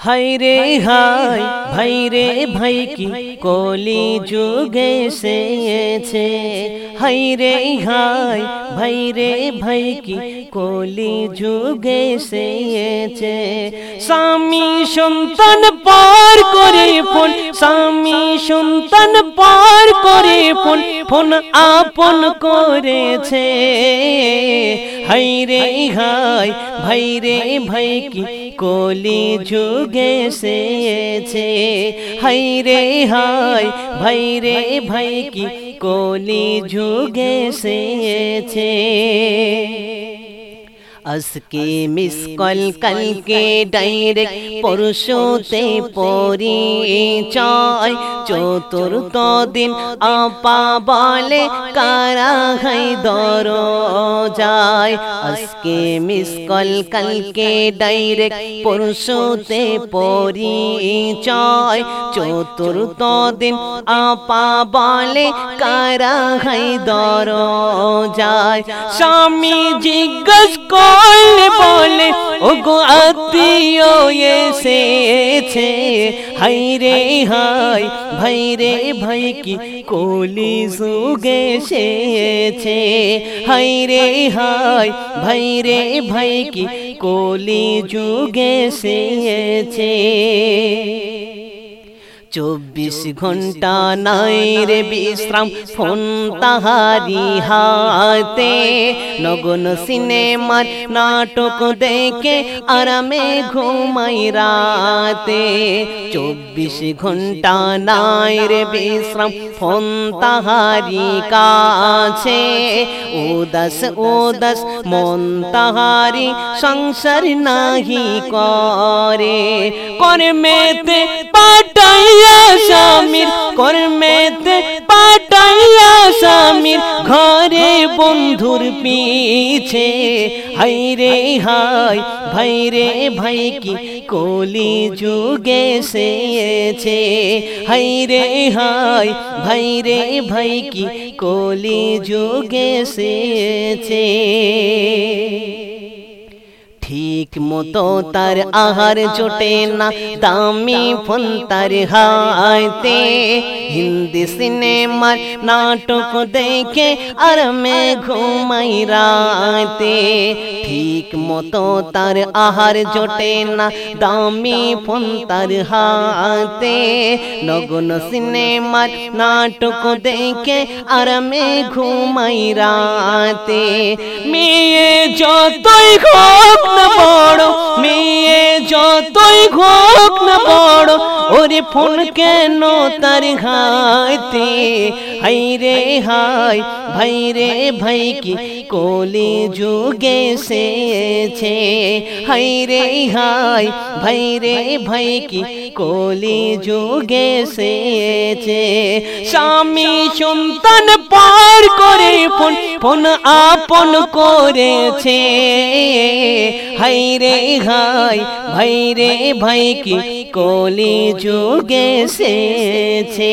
হায় রে হায় ভাই রে ভাই কি কলি যুগে এসেছে। হায় রে হায় ভাই রে ভাই কি কলি যুগে এসেছে। স্বামী সন্তান পার করে ফোন, স্বামী সন্তান পার করে ফোন, ফোন আপন করেছে। হায় রে হায় ভাই রে ভাই কি কলি যুগে এসেছে। হায় রে হায় ভাই রে ভাই কি কলি যুগে এসেছে। আজকে মিস কল কালকে ডাইরেক্ট পরশুতে পরিচয়। চতুর্থ দিন আপা বলে কারা হাই দরজায়। আজকে মিস কল কালকে ডাইরেক্ট পরশুতে পরিচয়। চতুর্থ দিন আপা বলে কারা হাই দরজায়। স্বামী জিজ্ঞেস করলে বলে ওগো আত্মীয় এসেছে। হায় রে হায় ভাই রে ভাই কি কলি যুগে এসেছে। হায় রে হায় ভাই রে ভাই কি কলি যুগে এসেছে। 24 ঘন্টা নাই রে বিশ্রাম, ফোন তাহারি হাতে। নগন সিনেমার নাটক দেখে আরামে ঘুমাই রাতে। 24 ঘন্টা নাই রে বিশ্রাম, ফোন তাহারি কাছে। উদাস উদাস মন তাহারি সংসার নাহি করে। কর্মেতে পাঠাইয়া স্বামীর, কর্মেতে পাঠাইয়া স্বামীর ঘরে বন্ধুর পিছে। হায় রে হায় ভাই রে ভাই কি কলি যুগে এসেছে। হায় রে হায় ভাই রে ভাই কি কলি যুগে এসেছে। ঠিক মতো তার আহার জোটে না, দামি ফোন তার হাতে। হিন্দি সিনেমার নাটক দেখে আরামে ঘুমাই রাতে। ঠিক মতো তার আহার জোটে না, দামি ফোন তার হাতে। নগন সিনেমার নাটক দেখে আরামে ঘুমাই রাতে। মেয়ে যতই হোক না বড়, মেয়ে যতই হোক না বড়, ওরে ফোন কেন তার হাতে। হায় রে হায় ভাই রে ভাই কি কলি যুগে এসেছে। হায় রে হায় ভাই রে ভাই কি কলি যুগে এসেছে। স্বামী সন্তান পার করে ফোন, ফোন আপন করেছে। হায় রে হায় ভাই রে ভাই কি কলি যুগে এসেছে।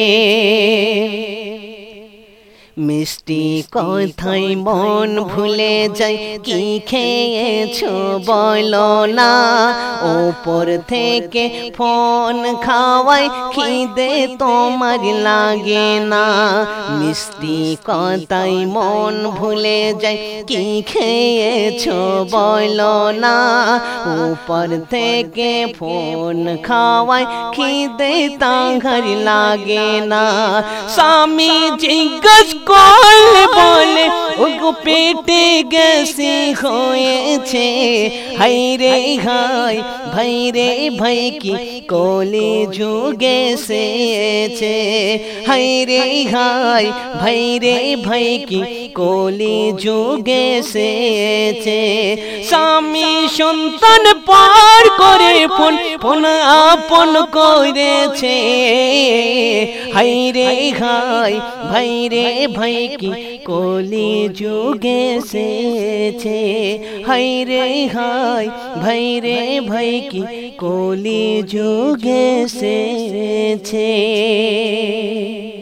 মিষ্টি কথাই মন ভুলে যায়, কি খেয়েছো বলো না। ওপর থেকে ফোন খাওয়াই খিদে তোমার লাগে না। মিষ্টি কথাই মন ভুলে যায়, কি খেয়েছো বলো না। ওপর থেকে ফোন খাওয়াই খিদে তাহার লাগে না। স্বামী জিজ্ঞেস করলে বলে ওগো পেটে গ্যাসি হয়েছে। হায় রে হায় ভাই রে ভাই কি কলি যুগে এসেছে। হায় রে হায় ভাই রে ভাই কি কলি যুগে এসেছে। স্বামী সন্তান পার করে ফোন, ফোন আপন করেছে। হায় রে হায় ভাই রে ভাই কি কলি যুগে এসেছে। হায় রে হায় ভাই রে ভাই কি কলি যুগে এসেছে।